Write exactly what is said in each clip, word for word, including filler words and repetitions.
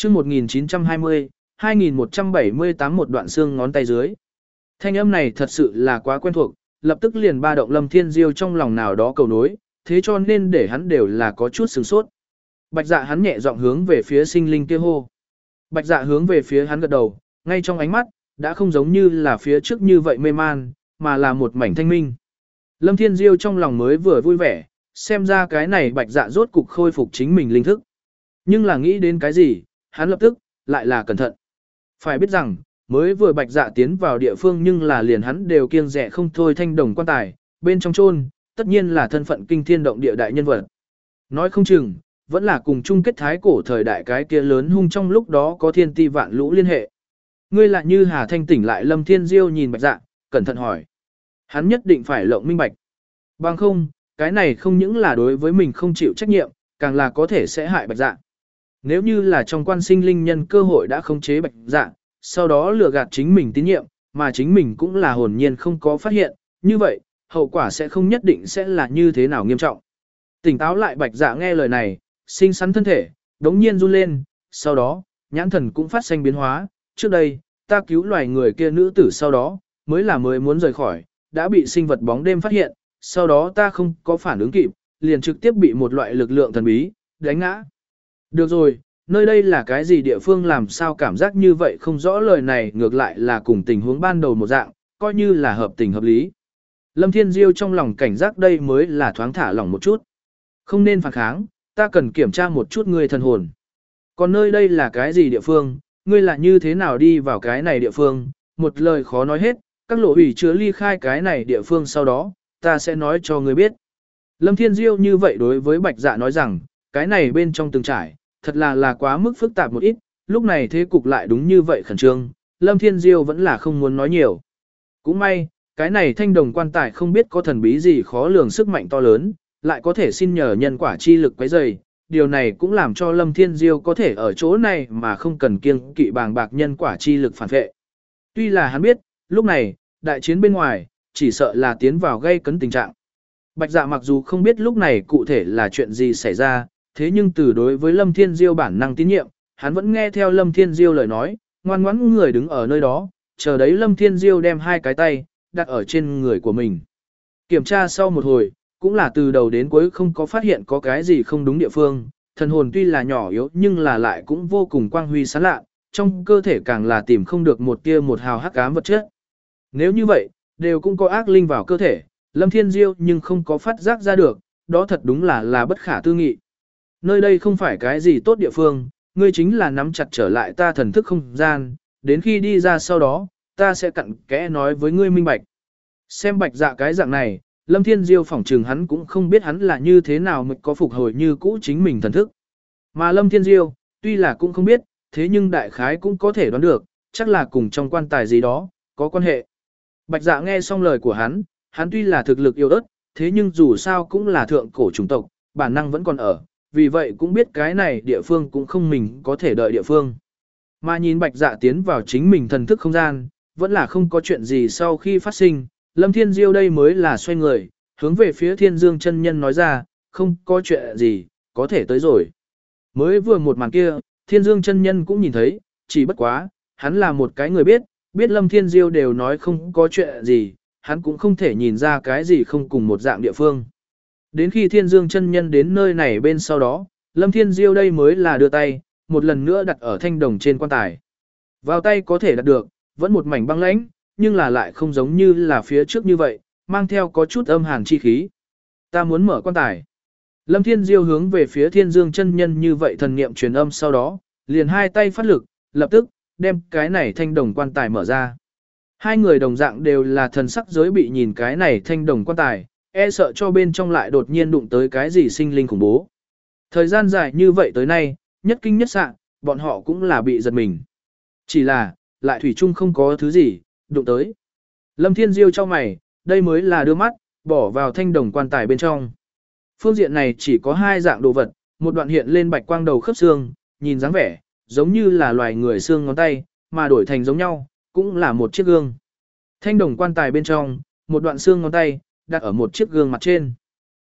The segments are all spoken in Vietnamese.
chương một nghìn chín trăm hai mươi, hai nghìn một trăm bảy mươi tám một đoạn xương ngón tay dưới. Thanh âm này thật sự là quá quen thuộc, lập tức liền ba động Lâm Thiên Diêu trong lòng nào đó cầu nối, thế cho nên để hắn đều là có chút sửng sốt. Bạch Dạ hắn nhẹ giọng hướng về phía sinh linh kia hô. Bạch Dạ hướng về phía hắn gật đầu, ngay trong ánh mắt, đã không giống như là phía trước như vậy mê man, mà là một mảnh thanh minh. Lâm Thiên Diêu trong lòng mới vừa vui vẻ, xem ra cái này Bạch Dạ rốt cục khôi phục chính mình linh thức. Nhưng là nghĩ đến cái gì, hắn lập tức, lại là cẩn thận. Phải biết rằng, mới vừa Bạch Dạ tiến vào địa phương nhưng là liền hắn đều kiêng dè không thôi thanh đồng quan tài, bên trong chôn tất nhiên là thân phận kinh thiên động địa đại nhân vật. Nói không chừng, vẫn là cùng chung kết thái cổ thời đại cái kia lớn hung trong lúc đó có thiên ti vạn lũ liên hệ. Ngươi lại như Hà Thanh tỉnh lại Lâm Thiên Diêu nhìn Bạch Dạ, cẩn thận hỏi. Hắn nhất định phải lộng minh bạch. Bằng không, cái này không những là đối với mình không chịu trách nhiệm, càng là có thể sẽ hại Bạch Dạ. Nếu như là trong quan sinh linh nhân cơ hội đã khống chế Bạch Dạ, sau đó lừa gạt chính mình tín nhiệm, mà chính mình cũng là hồn nhiên không có phát hiện, như vậy, hậu quả sẽ không nhất định sẽ là như thế nào nghiêm trọng. Tỉnh táo lại Bạch Dạ nghe lời này, xinh xắn thân thể, đống nhiên run lên, sau đó, nhãn thần cũng phát sinh biến hóa, trước đây, ta cứu loài người kia nữ tử sau đó, mới là mới muốn rời khỏi, đã bị sinh vật bóng đêm phát hiện, sau đó ta không có phản ứng kịp, liền trực tiếp bị một loại lực lượng thần bí, đánh ngã. Được rồi, nơi đây là cái gì địa phương làm sao cảm giác như vậy không rõ lời này ngược lại là cùng tình huống ban đầu một dạng, coi như là hợp tình hợp lý. Lâm Thiên Diêu trong lòng cảnh giác đây mới là thoáng thả lỏng một chút. Không nên phản kháng, ta cần kiểm tra một chút ngươi thần hồn. Còn nơi đây là cái gì địa phương, ngươi là như thế nào đi vào cái này địa phương, một lời khó nói hết, các lộ hủy chứa ly khai cái này địa phương sau đó, ta sẽ nói cho ngươi biết. Lâm Thiên Diêu như vậy đối với Bạch Dạ nói rằng, cái này bên trong từng trải, thật là là quá mức phức tạp một ít, lúc này thế cục lại đúng như vậy khẩn trương, Lâm Thiên Diêu vẫn là không muốn nói nhiều. Cũng may, cái này thanh đồng quan tài không biết có thần bí gì khó lường sức mạnh to lớn, lại có thể xin nhờ nhân quả chi lực quấy rầy, điều này cũng làm cho Lâm Thiên Diêu có thể ở chỗ này mà không cần kiêng kỵ bàng bạc nhân quả chi lực phản vệ. Tuy là hắn biết, lúc này, đại chiến bên ngoài, chỉ sợ là tiến vào gây cấn tình trạng. Bạch Dạ mặc dù không biết lúc này cụ thể là chuyện gì xảy ra, thế nhưng từ đối với Lâm Thiên Diêu bản năng tín nhiệm, hắn vẫn nghe theo Lâm Thiên Diêu lời nói, ngoan ngoãn người đứng ở nơi đó, chờ đấy Lâm Thiên Diêu đem hai cái tay, đặt ở trên người của mình. Kiểm tra sau một hồi, cũng là từ đầu đến cuối không có phát hiện có cái gì không đúng địa phương, thần hồn tuy là nhỏ yếu nhưng là lại cũng vô cùng quang huy sáng lạ, trong cơ thể càng là tìm không được một tia một hào hắc ám vật chất. Nếu như vậy, đều cũng có ác linh vào cơ thể, Lâm Thiên Diêu nhưng không có phát giác ra được, đó thật đúng là là bất khả tư nghị. Nơi đây không phải cái gì tốt địa phương, ngươi chính là nắm chặt trở lại ta thần thức không gian, đến khi đi ra sau đó, ta sẽ cặn kẽ nói với ngươi minh bạch. Xem Bạch Dạ cái dạng này, Lâm Thiên Diêu phỏng trừng hắn cũng không biết hắn là như thế nào mới có phục hồi như cũ chính mình thần thức. Mà Lâm Thiên Diêu, tuy là cũng không biết, thế nhưng đại khái cũng có thể đoán được, chắc là cùng trong quan tài gì đó, có quan hệ. Bạch Dạ nghe xong lời của hắn, hắn tuy là thực lực yếu ớt, thế nhưng dù sao cũng là thượng cổ chủng tộc, bản năng vẫn còn ở, vì vậy cũng biết cái này địa phương cũng không mình có thể đợi địa phương. Mà nhìn Bạch Dạ tiến vào chính mình thần thức không gian, vẫn là không có chuyện gì sau khi phát sinh, Lâm Thiên Diêu đây mới là xoay người, hướng về phía Thiên Dương chân nhân nói ra, không có chuyện gì, có thể tới rồi. Mới vừa một màn kia, Thiên Dương chân nhân cũng nhìn thấy, chỉ bất quá, hắn là một cái người biết, biết Lâm Thiên Diêu đều nói không có chuyện gì, hắn cũng không thể nhìn ra cái gì không cùng một dạng địa phương. Đến khi Thiên Dương chân nhân đến nơi này bên sau đó, Lâm Thiên Diêu đây mới là đưa tay, một lần nữa đặt ở thanh đồng trên quan tài. Vào tay có thể đặt được, vẫn một mảnh băng lãnh, nhưng là lại không giống như là phía trước như vậy, mang theo có chút âm hàn chi khí. Ta muốn mở quan tài. Lâm Thiên Diêu hướng về phía Thiên Dương chân nhân như vậy thần niệm truyền âm sau đó, liền hai tay phát lực, lập tức, đem cái này thanh đồng quan tài mở ra. Hai người đồng dạng đều là thần sắc giới bị nhìn cái này thanh đồng quan tài, e sợ cho bên trong lại đột nhiên đụng tới cái gì sinh linh khủng bố. Thời gian dài như vậy tới nay, nhất kinh nhất sạng, bọn họ cũng là bị giật mình. Chỉ là, lại thủy chung không có thứ gì, đụng tới. Lâm Thiên Diêu cho mày, đây mới là đưa mắt, bỏ vào thanh đồng quan tài bên trong. Phương diện này chỉ có hai dạng đồ vật, một đoạn hiện lên bạch quang đầu khớp xương, nhìn dáng vẻ, giống như là loài người xương ngón tay, mà đổi thành giống nhau, cũng là một chiếc gương. Thanh đồng quan tài bên trong, một đoạn xương ngón tay, đặt ở một chiếc gương mặt trên.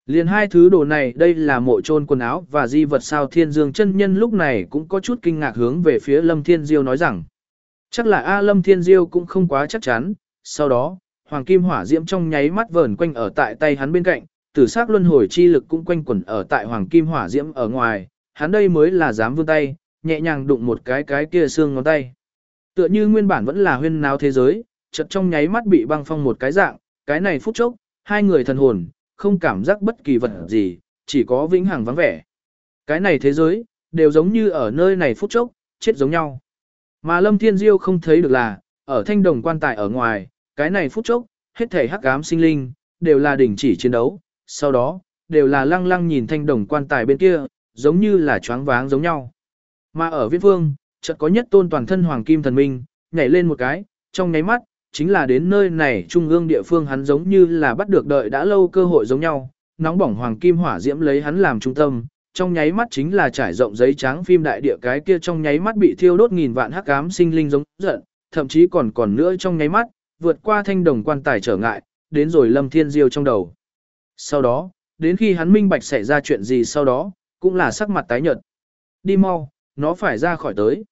Liền hai thứ đồ này đây là mộ chôn quần áo và di vật sao Thiên Dương chân nhân lúc này cũng có chút kinh ngạc hướng về phía Lâm Thiên Diêu nói rằng. Chắc là A Lâm Thiên Diêu cũng không quá chắc chắn, sau đó, hoàng kim hỏa diễm trong nháy mắt vờn quanh ở tại tay hắn bên cạnh, tử sắc luân hồi chi lực cũng quanh quẩn ở tại hoàng kim hỏa diễm ở ngoài, hắn đây mới là dám vươn tay, nhẹ nhàng đụng một cái cái kia xương ngón tay. Tựa như nguyên bản vẫn là huyên náo thế giới, chợt trong nháy mắt bị băng phong một cái dạng, cái này phút chốc, hai người thần hồn, không cảm giác bất kỳ vật gì, chỉ có vĩnh hằng vắng vẻ. Cái này thế giới, đều giống như ở nơi này phút chốc, chết giống nhau. Mà Lâm Thiên Diêu không thấy được là, ở thanh đồng quan tài ở ngoài, cái này phút chốc, hết thảy hắc ám sinh linh, đều là đình chỉ chiến đấu, sau đó, đều là lăng lăng nhìn thanh đồng quan tài bên kia, giống như là choáng váng giống nhau. Mà ở viễn phương, chợt có nhất tôn toàn thân hoàng kim thần minh, nhảy lên một cái, trong nháy mắt, chính là đến nơi này trung ương địa phương hắn giống như là bắt được đợi đã lâu cơ hội giống nhau, nóng bỏng hoàng kim hỏa diễm lấy hắn làm trung tâm, trong nháy mắt chính là trải rộng giấy trắng phim đại địa cái kia trong nháy mắt bị thiêu đốt nghìn vạn hắc ám sinh linh giống giận, thậm chí còn còn nữa trong nháy mắt, vượt qua thanh đồng quan tài trở ngại, đến rồi Lâm Thiên Diêu trong đầu. Sau đó, đến khi hắn minh bạch xảy ra chuyện gì sau đó, cũng là sắc mặt tái nhợt. Đi mau, nó phải ra khỏi tới.